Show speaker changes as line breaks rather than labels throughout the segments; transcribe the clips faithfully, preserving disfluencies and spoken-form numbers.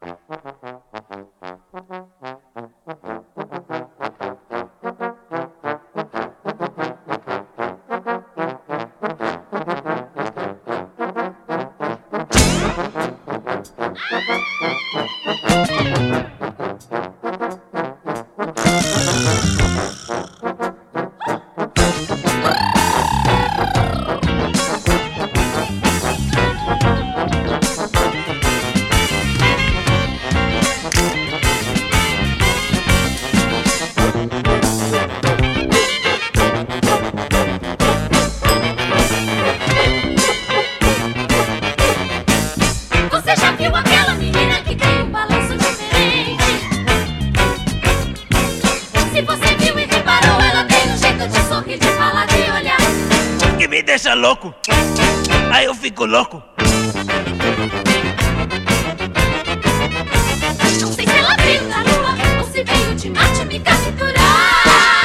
Você já viu aquela menina que tem um balanço diferente? Se você viu e reparou, ela tem um jeito de sorrir, de falar, de olhar
que me deixa louco. Aí eu fico louco.
Não sei se ela veio da lua ou se veio de Marte me capturar.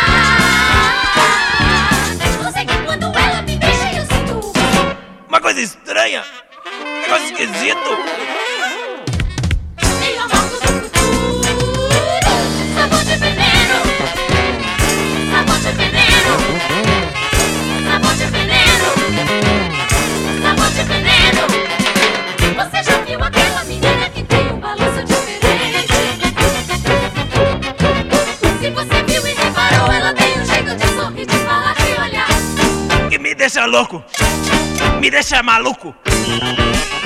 Não sei que quando ela me beija eu sinto
Uma coisa estranha. Um negócio esquisito.
meio amargo do futuro. Sabor de veneno. Sabor de veneno. Sabor de veneno. Sabor de veneno. Você já viu aquela menina que tem um balanço diferente? Se você viu e reparou, ela tem um jeito de sorrir, de falar, de olhar
Que me deixa louco. Me deixa maluco.